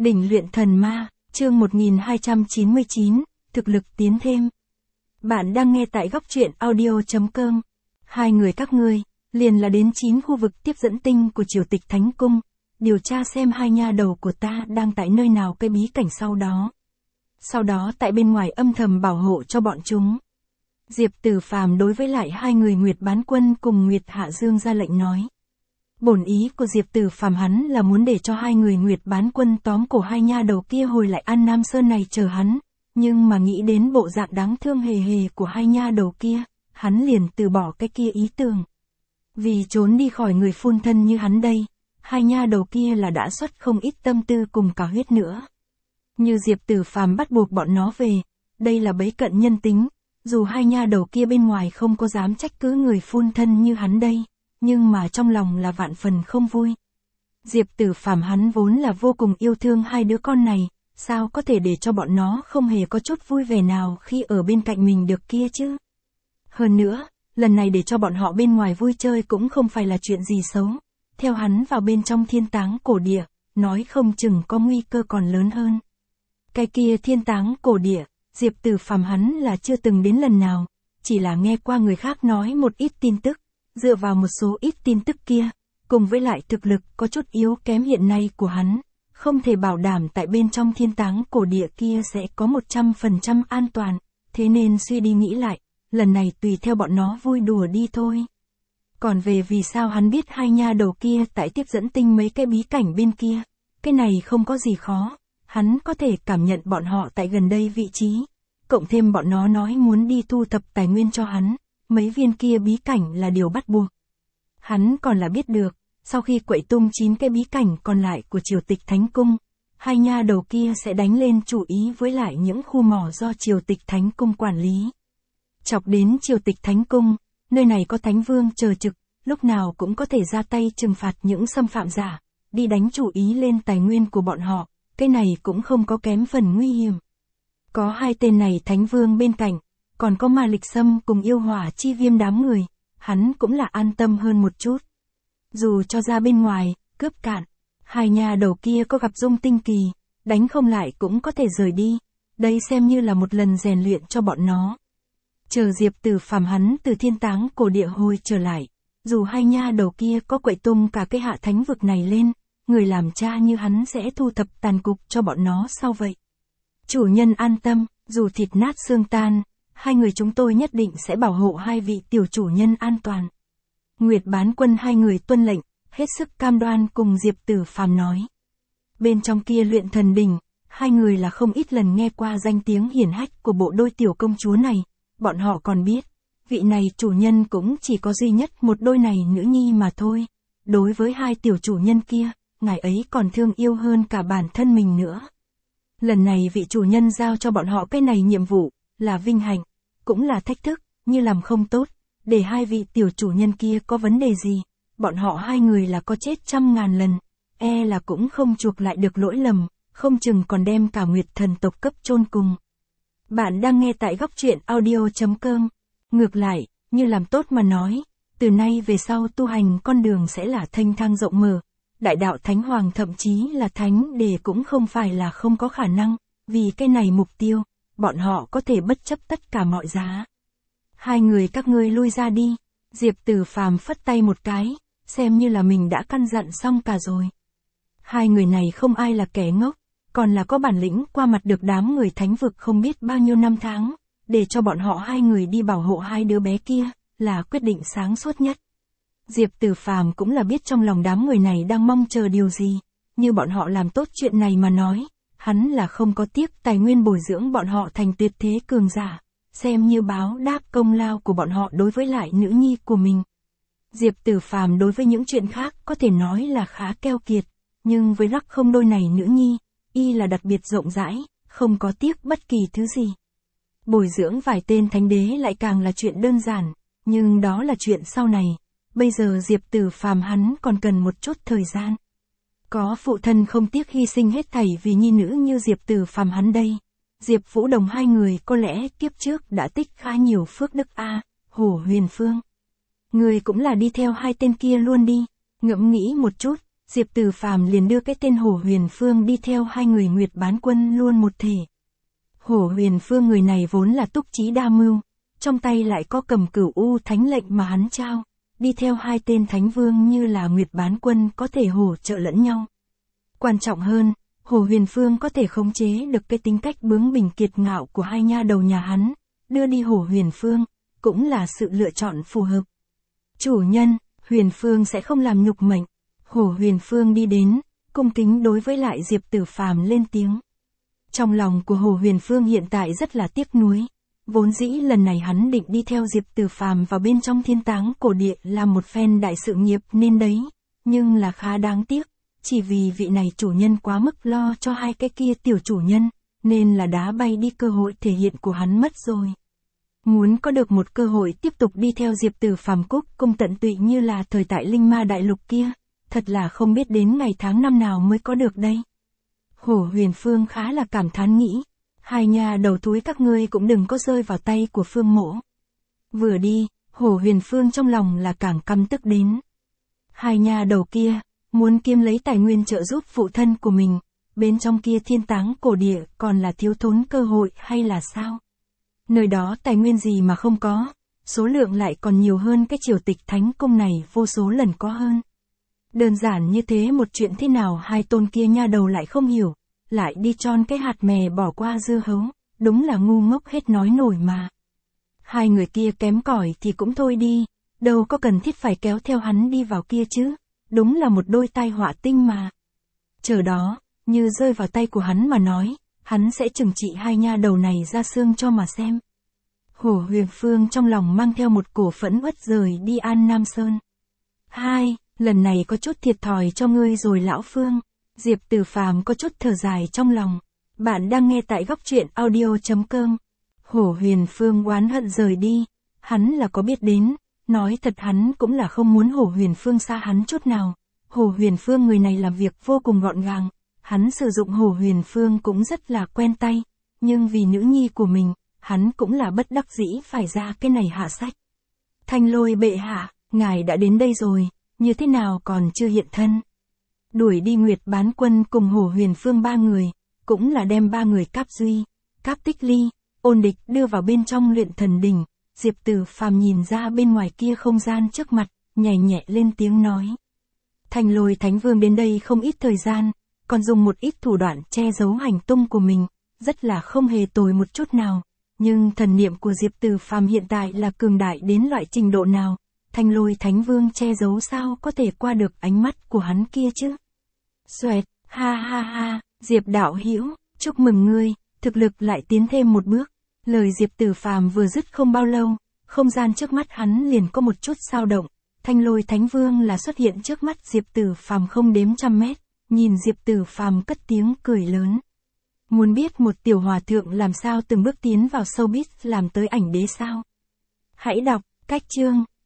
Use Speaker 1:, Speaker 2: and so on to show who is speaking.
Speaker 1: Đỉnh luyện thần ma, chương 1299, thực lực tiến thêm. Bạn đang nghe tại góc truyện audio.com. Hai người các ngươi, liền là đến 9 khu vực tiếp dẫn tinh của Triều Tịch Thánh Cung, điều tra xem hai nha đầu của ta đang tại nơi nào cái bí cảnh sau đó. Sau đó tại bên ngoài âm thầm bảo hộ cho bọn chúng. Diệp Tử Phàm đối với lại hai người Nguyệt Bán Quân cùng Nguyệt Hạ Dương ra lệnh nói. Bổn ý của Diệp Tử Phàm hắn là muốn để cho hai người Nguyệt Bán Quân tóm cổ hai nha đầu kia hồi lại An Nam Sơn này chờ hắn, nhưng mà nghĩ đến bộ dạng đáng thương hề hề của hai nha đầu kia, hắn liền từ bỏ cái kia ý tưởng. Vì trốn đi khỏi người phun thân như hắn đây, hai nha đầu kia là đã xuất không ít tâm tư cùng cả huyết nữa. Như Diệp Tử Phàm bắt buộc bọn nó về, đây là bấy cận nhân tính, dù hai nha đầu kia bên ngoài không có dám trách cứ người phun thân như hắn đây, nhưng mà trong lòng là vạn phần không vui. Diệp Tử Phàm hắn vốn là vô cùng yêu thương hai đứa con này, sao có thể để cho bọn nó không hề có chút vui vẻ nào khi ở bên cạnh mình được kia chứ. Hơn nữa, lần này để cho bọn họ bên ngoài vui chơi cũng không phải là chuyện gì xấu. Theo hắn vào bên trong thiên táng cổ địa, nói không chừng có nguy cơ còn lớn hơn. Cái kia thiên táng cổ địa, Diệp Tử Phàm hắn là chưa từng đến lần nào, chỉ là nghe qua người khác nói một ít tin tức, dựa vào một số ít tin tức kia, cùng với lại thực lực có chút yếu kém hiện nay của hắn, không thể bảo đảm tại bên trong thiên táng cổ địa kia sẽ có 100% an toàn, thế nên suy đi nghĩ lại, lần này tùy theo bọn nó vui đùa đi thôi. Còn về vì sao hắn biết hai nha đầu kia tại tiếp dẫn tinh mấy cái bí cảnh bên kia, cái này không có gì khó, hắn có thể cảm nhận bọn họ tại gần đây vị trí, cộng thêm bọn nó nói muốn đi thu thập tài nguyên cho hắn, mấy viên kia bí cảnh là điều bắt buộc. Hắn còn là biết được, sau khi quậy tung 9 cái bí cảnh còn lại của Triều Tịch Thánh Cung, hai nha đầu kia sẽ đánh lên chủ ý với lại những khu mỏ do Triều Tịch Thánh Cung quản lý. Chọc đến Triều Tịch Thánh Cung, nơi này có Thánh Vương chờ trực, lúc nào cũng có thể ra tay trừng phạt những xâm phạm giả, đi đánh chủ ý lên tài nguyên của bọn họ, cái này cũng không có kém phần nguy hiểm. Có hai tên này Thánh Vương bên cạnh, còn có Ma Lịch Sâm cùng Yêu Hỏa Chi Viêm đám người, hắn cũng là an tâm hơn một chút. Dù cho ra bên ngoài, cướp cạn, hai nha đầu kia có gặp Dung Tinh Kỳ, đánh không lại cũng có thể rời đi, đây xem như là một lần rèn luyện cho bọn nó. Chờ Diệp Tử Phàm hắn từ thiên táng cổ địa hồi trở lại, dù hai nha đầu kia có quậy tung cả cái hạ thánh vực này lên, người làm cha như hắn sẽ thu thập tàn cục cho bọn nó sau vậy. Chủ nhân an tâm, dù thịt nát xương tan, hai người chúng tôi nhất định sẽ bảo hộ hai vị tiểu chủ nhân an toàn. Nguyệt Bán Quân hai người tuân lệnh, hết sức cam đoan cùng Diệp Tử Phàm nói. Bên trong kia luyện thần đỉnh, hai người là không ít lần nghe qua danh tiếng hiển hách của bộ đôi tiểu công chúa này, bọn họ còn biết, vị này chủ nhân cũng chỉ có duy nhất một đôi này nữ nhi mà thôi. Đối với hai tiểu chủ nhân kia, ngài ấy còn thương yêu hơn cả bản thân mình nữa. Lần này vị chủ nhân giao cho bọn họ cái này nhiệm vụ, là vinh hạnh, cũng là thách thức, như làm không tốt, để hai vị tiểu chủ nhân kia có vấn đề gì, bọn họ hai người là có chết 100.000 lần, là cũng không chuộc lại được lỗi lầm, không chừng còn đem cả Nguyệt thần tộc cấp chôn cùng. Bạn đang nghe tại góc truyện audio.com. Ngược lại, như làm tốt mà nói, từ nay về sau tu hành con đường sẽ là thanh thang rộng mở, đại đạo thánh hoàng thậm chí là thánh đề cũng không phải là không có khả năng, vì cái này mục tiêu, bọn họ có thể bất chấp tất cả mọi giá. Hai người các ngươi lui ra đi, Diệp Tử Phàm phất tay một cái, xem như là mình đã căn dặn xong cả rồi. Hai người này không ai là kẻ ngốc, còn là có bản lĩnh qua mặt được đám người thánh vực không biết bao nhiêu năm tháng, để cho bọn họ hai người đi bảo hộ hai đứa bé kia, là quyết định sáng suốt nhất. Diệp Tử Phàm cũng là biết trong lòng đám người này đang mong chờ điều gì, như bọn họ làm tốt chuyện này mà nói, hắn là không có tiếc tài nguyên bồi dưỡng bọn họ thành tuyệt thế cường giả, xem như báo đáp công lao của bọn họ đối với lại nữ nhi của mình. Diệp Tử Phàm đối với những chuyện khác có thể nói là khá keo kiệt, nhưng với rắc không đôi này nữ nhi, y là đặc biệt rộng rãi, không có tiếc bất kỳ thứ gì. Bồi dưỡng vài tên thánh đế lại càng là chuyện đơn giản, nhưng đó là chuyện sau này, bây giờ Diệp Tử Phàm hắn còn cần một chút thời gian. Có phụ thân không tiếc hy sinh hết thảy vì nhi nữ như Diệp Tử Phàm hắn đây, Diệp Vũ Đồng hai người có lẽ kiếp trước đã tích khá nhiều phước đức Hổ Huyền Phương. Người cũng là đi theo hai tên kia luôn đi, ngẫm nghĩ một chút, Diệp Tử Phàm liền đưa cái tên Hồ Huyền Phương đi theo hai người Nguyệt Bán Quân luôn một thể. Hồ Huyền Phương người này vốn là túc trí đa mưu, trong tay lại có cầm Cửu U Thánh lệnh mà hắn trao, đi theo hai tên Thánh Vương như là Nguyệt Bán Quân có thể hỗ trợ lẫn nhau. Quan trọng hơn, Hồ Huyền Phương có thể khống chế được cái tính cách bướng bỉnh kiệt ngạo của hai nha đầu nhà hắn, đưa đi Hồ Huyền Phương, cũng là sự lựa chọn phù hợp. Chủ nhân, Huyền Phương sẽ không làm nhục mệnh. Hồ Huyền Phương đi đến, cung kính đối với lại Diệp Tử Phàm lên tiếng. Trong lòng của Hồ Huyền Phương hiện tại rất là tiếc nuối. Vốn dĩ lần này hắn định đi theo Diệp Tử Phàm vào bên trong Thiên Táng Cổ Địa làm một phen đại sự nghiệp nên đấy, nhưng là khá đáng tiếc, chỉ vì vị này chủ nhân quá mức lo cho hai cái kia tiểu chủ nhân, nên là đá bay đi cơ hội thể hiện của hắn mất rồi. Muốn có được một cơ hội tiếp tục đi theo Diệp Tử Phàm cúc cung tận tụy như là thời tại Linh Ma Đại Lục kia, thật là không biết đến ngày tháng năm nào mới có được đây. Hồ Huyền Phương khá là cảm thán nghĩ, hai nhà đầu thúi các ngươi cũng đừng có rơi vào tay của Phương Mỗ. Vừa đi, Hồ Huyền Phương trong lòng là càng căm tức đến. Hai nhà đầu kia, muốn kiếm lấy tài nguyên trợ giúp phụ thân của mình, bên trong kia Thiên Táng Cổ Địa còn là thiếu thốn cơ hội hay là sao? Nơi đó tài nguyên gì mà không có, số lượng lại còn nhiều hơn cái triều tịch thánh cung này vô số lần có hơn. Đơn giản như thế một chuyện thế nào hai tôn kia nha đầu lại không hiểu, lại đi tròn cái hạt mè bỏ qua dưa hấu, đúng là ngu ngốc hết nói nổi mà. Hai người kia kém cỏi thì cũng thôi đi, đâu có cần thiết phải kéo theo hắn đi vào kia chứ, đúng là một đôi tai họa tinh mà. Chờ đó, như rơi vào tay của hắn mà nói, hắn sẽ trừng trị hai nha đầu này ra xương cho mà xem. Hồ Huyền Phương trong lòng mang theo một cổ phẫn uất rời đi An Nam Sơn. Hai, lần này có chút thiệt thòi cho ngươi rồi lão Phương. Diệp Tử Phàm có chút thở dài trong lòng. Bạn đang nghe tại góc truyện audio.com. Hồ Huyền Phương oán hận rời đi. Hắn là có biết đến. Nói thật hắn cũng là không muốn Hồ Huyền Phương xa hắn chút nào. Hồ Huyền Phương người này làm việc vô cùng gọn gàng. Hắn sử dụng Hồ Huyền Phương cũng rất là quen tay. Nhưng vì nữ nhi của mình, hắn cũng là bất đắc dĩ phải ra cái này hạ sách. Thanh Lôi bệ hạ, ngài đã đến đây rồi, như thế nào còn chưa hiện thân? Đuổi đi Nguyệt Bán Quân cùng Hồ Huyền Phương ba người, cũng là đem ba người Cáp Duy, Cáp Tích Ly, Ôn Địch đưa vào bên trong Luyện Thần Đỉnh. Diệp Tử Phàm nhìn ra bên ngoài kia không gian trước mặt, nhẹ nhẹ lên tiếng nói. Thanh Lôi Thánh Vương đến đây không ít thời gian, còn dùng một ít thủ đoạn che giấu hành tung của mình, rất là không hề tồi một chút nào. Nhưng thần niệm của Diệp Tử Phàm hiện tại là cường đại đến loại trình độ nào, Thanh Lôi Thánh Vương che giấu sao có thể qua được ánh mắt của hắn kia chứ? Xoẹt, ha ha ha, Diệp đạo hữu, chúc mừng ngươi, thực lực lại tiến thêm một bước. Lời Diệp Tử Phàm vừa dứt không bao lâu, không gian trước mắt hắn liền có một chút dao động. Thanh Lôi Thánh Vương là xuất hiện trước mắt Diệp Tử Phàm không đếm trăm mét, nhìn Diệp Tử Phàm cất tiếng cười lớn. Muốn biết một tiểu hòa thượng làm sao từng bước tiến vào showbiz làm tới ảnh đế sao? Hãy đọc, cách chương.